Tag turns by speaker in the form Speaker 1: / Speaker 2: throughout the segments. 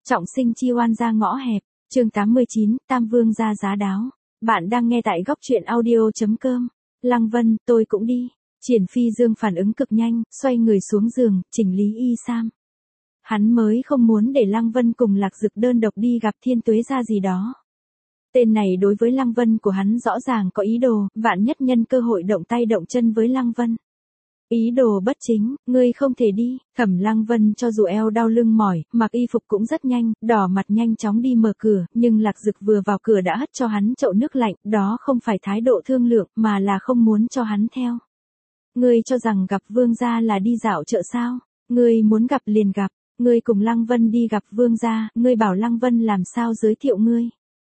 Speaker 1: Trọng sinh chi oan ra ngõ hẹp, chương 89, Tam Vương ra giá đáo. Bạn đang nghe tại góc truyện audio.com. Lăng Vân, tôi cũng đi. Triển Phi Dương phản ứng cực nhanh, xoay người xuống giường, chỉnh lý y sam. Hắn mới không muốn để Lăng Vân cùng Lạc Dực đơn độc đi gặp Thiên Tuế gia gì đó. Tên này đối với Lăng Vân của hắn rõ ràng có ý đồ, vạn nhất nhân cơ hội động tay động chân với Lăng Vân. Ý đồ bất chính, ngươi không thể đi. Thẩm Lăng Vân cho dù eo đau lưng mỏi, mặc y phục cũng rất nhanh, đỏ mặt nhanh chóng đi mở cửa, nhưng Lạc Dực vừa vào cửa đã hất cho hắn chậu nước lạnh, đó không phải thái độ thương lượng, mà là không muốn cho hắn theo. Ngươi cho rằng gặp vương gia là đi dạo chợ sao? Ngươi muốn gặp liền gặp, ngươi cùng Lăng Vân đi gặp vương gia, ngươi bảo Lăng Vân làm sao giới thiệu ngươi?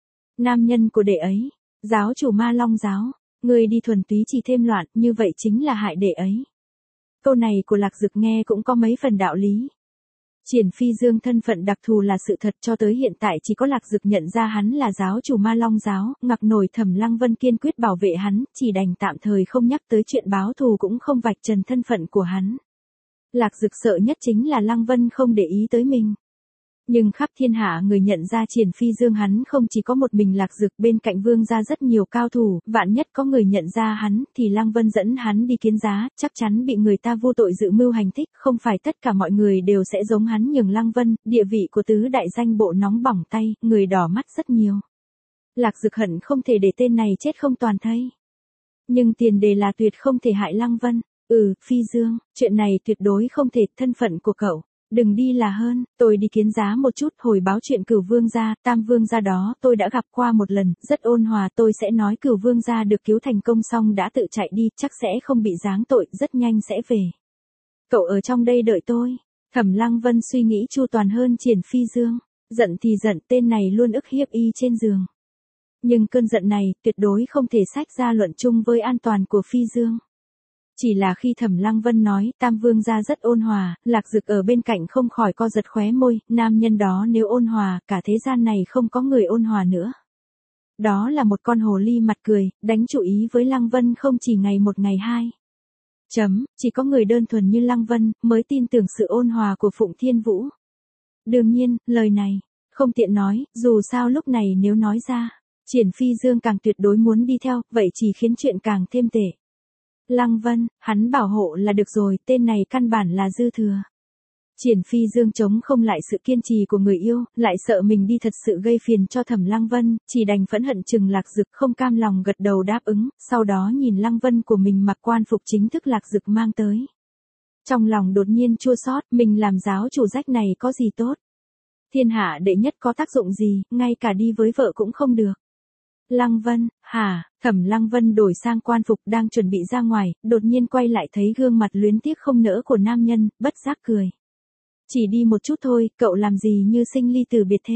Speaker 1: Nam nhân của đệ ấy, giáo chủ Ma Long giáo, ngươi đi thuần túy chỉ thêm loạn, như vậy chính là hại đệ ấy. Câu này của Lạc Dực nghe cũng có mấy phần đạo lý. Triển Phi Dương thân phận đặc thù là sự thật, cho tới hiện tại chỉ có Lạc Dực nhận ra hắn là giáo chủ Ma Long giáo, ngặc nổi Thẩm Lăng Vân kiên quyết bảo vệ hắn, chỉ đành tạm thời không nhắc tới chuyện báo thù cũng không vạch trần thân phận của hắn. Lạc Dực sợ nhất chính là Lăng Vân không để ý tới mình. Nhưng khắp thiên hạ người nhận ra Triển Phi Dương hắn không chỉ có một mình Lạc Dực, bên cạnh vương gia rất nhiều cao thủ, vạn nhất có người nhận ra hắn, thì Lăng Vân dẫn hắn đi kiến giá, chắc chắn bị người ta vô tội dự mưu hành thích, không phải tất cả mọi người đều sẽ giống hắn nhường Lăng Vân, địa vị của tứ đại danh bộ nóng bỏng tay, người đỏ mắt rất nhiều. Lạc Dực hận không thể để tên này chết không toàn thây. Nhưng tiền đề là tuyệt không thể hại Lăng Vân. Phi Dương, chuyện này tuyệt đối không thể, thân phận của cậu. Đừng đi là hơn, tôi đi kiến giá một chút, hồi báo chuyện Cửu Vương gia, Tam Vương gia đó tôi đã gặp qua một lần, rất ôn hòa, tôi sẽ nói Cửu Vương gia được cứu thành công xong đã tự chạy đi, chắc sẽ không bị giáng tội, rất nhanh sẽ về. Cậu ở trong đây đợi tôi. Thẩm Lăng Vân suy nghĩ chu toàn hơn Triển Phi Dương, giận thì giận, tên này luôn ức hiếp y trên giường. Nhưng cơn giận này tuyệt đối không thể xách ra luận chung với an toàn của Phi Dương. Chỉ là khi Thẩm Lăng Vân nói, Tam Vương gia rất ôn hòa, Lạc Dực ở bên cạnh không khỏi co giật khóe môi, nam nhân đó nếu ôn hòa, cả thế gian này không có người ôn hòa nữa. Đó là một con hồ ly mặt cười, đánh chủ ý với Lăng Vân không chỉ ngày một ngày hai. Chỉ có người đơn thuần như Lăng Vân, mới tin tưởng sự ôn hòa của Phụng Thiên Vũ. Đương nhiên, lời này, không tiện nói, dù sao lúc này nếu nói ra, Triển Phi Dương càng tuyệt đối muốn đi theo, vậy chỉ khiến chuyện càng thêm tệ. Lăng Vân, hắn bảo hộ là được rồi, tên này căn bản là dư thừa. Triển Phi Dương chống không lại sự kiên trì của người yêu, lại sợ mình đi thật sự gây phiền cho Thẩm Lăng Vân, chỉ đành phẫn hận chừng Lạc Dực, không cam lòng gật đầu đáp ứng, sau đó nhìn Lăng Vân của mình mặc quan phục chính thức Lạc Dực mang tới. Trong lòng đột nhiên chua xót, mình làm giáo chủ rách này có gì tốt? Thiên hạ đệ nhất có tác dụng gì, ngay cả đi với vợ cũng không được. Lăng Vân, hả? Thẩm Lăng Vân đổi sang quan phục đang chuẩn bị ra ngoài, đột nhiên quay lại thấy gương mặt luyến tiếc không nỡ của nam nhân, bất giác cười. Chỉ đi một chút thôi, cậu làm gì như sinh ly từ biệt thế?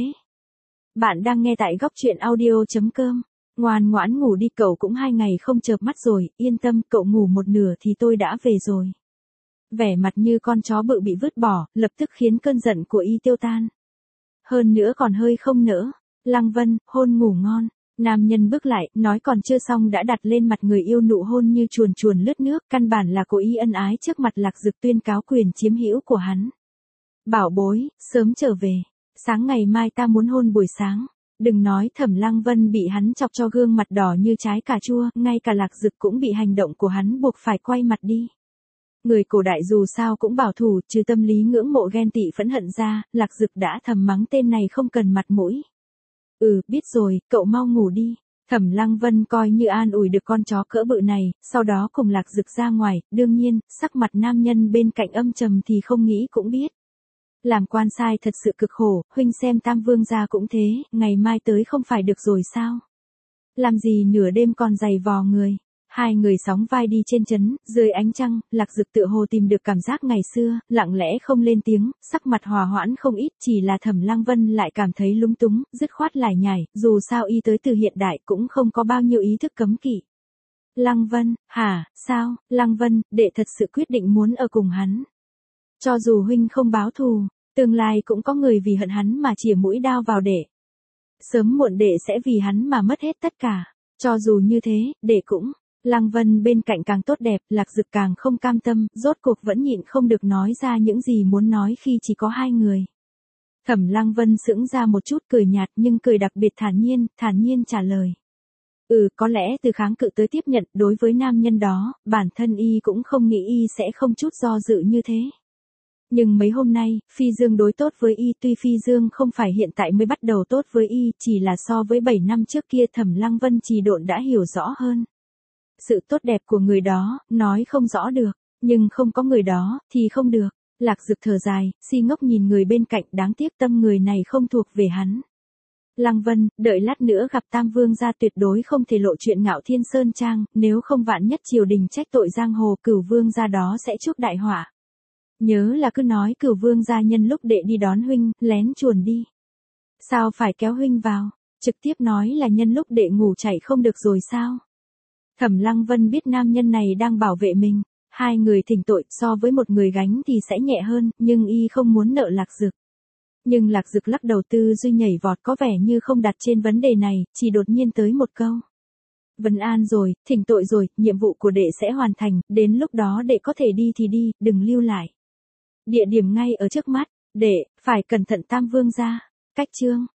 Speaker 1: Bạn đang nghe tại góc truyện audio.com. Ngoan ngoãn ngủ đi, cậu cũng 2 ngày không chợp mắt rồi, yên tâm, cậu ngủ một nửa thì tôi đã về rồi. Vẻ mặt như con chó bự bị vứt bỏ, lập tức khiến cơn giận của y tiêu tan. Hơn nữa còn hơi không nỡ. Lăng Vân, hôn ngủ ngon. Nam nhân bước lại, nói còn chưa xong đã đặt lên mặt người yêu nụ hôn như chuồn chuồn lướt nước, căn bản là cố ý ân ái trước mặt Lạc Dực tuyên cáo quyền chiếm hữu của hắn. Bảo bối, sớm trở về. Sáng ngày mai ta muốn hôn buổi sáng. Đừng nói Thẩm Lăng Vân bị hắn chọc cho gương mặt đỏ như trái cà chua, ngay cả Lạc Dực cũng bị hành động của hắn buộc phải quay mặt đi. Người cổ đại dù sao cũng bảo thủ, trừ tâm lý ngưỡng mộ ghen tị phẫn hận ra, Lạc Dực đã thầm mắng tên này không cần mặt mũi. Biết rồi, cậu mau ngủ đi. Thẩm Lăng Vân coi như an ủi được con chó cỡ bự này, sau đó cùng Lạc Dực ra ngoài, đương nhiên, sắc mặt nam nhân bên cạnh âm trầm thì không nghĩ cũng biết. Làm quan sai thật sự cực khổ, huynh xem Tam Vương gia cũng thế, ngày mai tới không phải được rồi sao? Làm gì nửa đêm còn giày vò người? Hai người sóng vai đi trên trấn, dưới ánh trăng, Lạc Dực tựa hồ tìm được cảm giác ngày xưa, lặng lẽ không lên tiếng, sắc mặt hòa hoãn không ít, chỉ là Thẩm Lăng Vân lại cảm thấy lúng túng, dứt khoát lải nhải, dù sao y tới từ hiện đại cũng không có bao nhiêu ý thức cấm kỵ. Lăng Vân, hả, sao? Lăng Vân, đệ thật sự quyết định muốn ở cùng hắn. Cho dù huynh không báo thù, tương lai cũng có người vì hận hắn mà chĩa mũi đao vào đệ. Sớm muộn đệ sẽ vì hắn mà mất hết tất cả, cho dù như thế, đệ cũng. Lăng Vân bên cạnh càng tốt đẹp, Lạc Dực càng không cam tâm, rốt cuộc vẫn nhịn không được nói ra những gì muốn nói khi chỉ có 2 người. Thẩm Lăng Vân sững ra một chút cười nhạt nhưng cười đặc biệt thản nhiên trả lời. Có lẽ từ kháng cự tới tiếp nhận đối với nam nhân đó, bản thân y cũng không nghĩ y sẽ không chút do dự như thế. Nhưng mấy hôm nay, Phi Dương đối tốt với y tuy Phi Dương không phải hiện tại mới bắt đầu tốt với y, chỉ là so với 7 năm trước kia Thẩm Lăng Vân trì độn đã hiểu rõ hơn. Sự tốt đẹp của người đó, nói không rõ được, nhưng không có người đó, thì không được. Lạc Dực thở dài, si ngốc nhìn người bên cạnh đáng tiếc tâm người này không thuộc về hắn. Lăng Vân, đợi lát nữa gặp Tam Vương gia tuyệt đối không thể lộ chuyện Ngạo Thiên Sơn Trang, nếu không vạn nhất triều đình trách tội giang hồ Cửu Vương gia đó sẽ chuốc đại họa. Nhớ là cứ nói Cửu Vương gia nhân lúc đệ đi đón huynh, lén chuồn đi. Sao phải kéo huynh vào, trực tiếp nói là nhân lúc đệ ngủ chạy không được rồi sao? Thẩm Lăng Vân biết nam nhân này đang bảo vệ mình, hai người thỉnh tội so với một người gánh thì sẽ nhẹ hơn, nhưng y không muốn nợ Lạc Dực. Nhưng Lạc Dực lắc đầu tư duy nhảy vọt có vẻ như không đặt trên vấn đề này, chỉ đột nhiên tới một câu. Vân an rồi, thỉnh tội rồi, nhiệm vụ của đệ sẽ hoàn thành, đến lúc đó đệ có thể đi thì đi, đừng lưu lại. Địa điểm ngay ở trước mắt, đệ, phải cẩn thận Tam Vương gia. Cách chương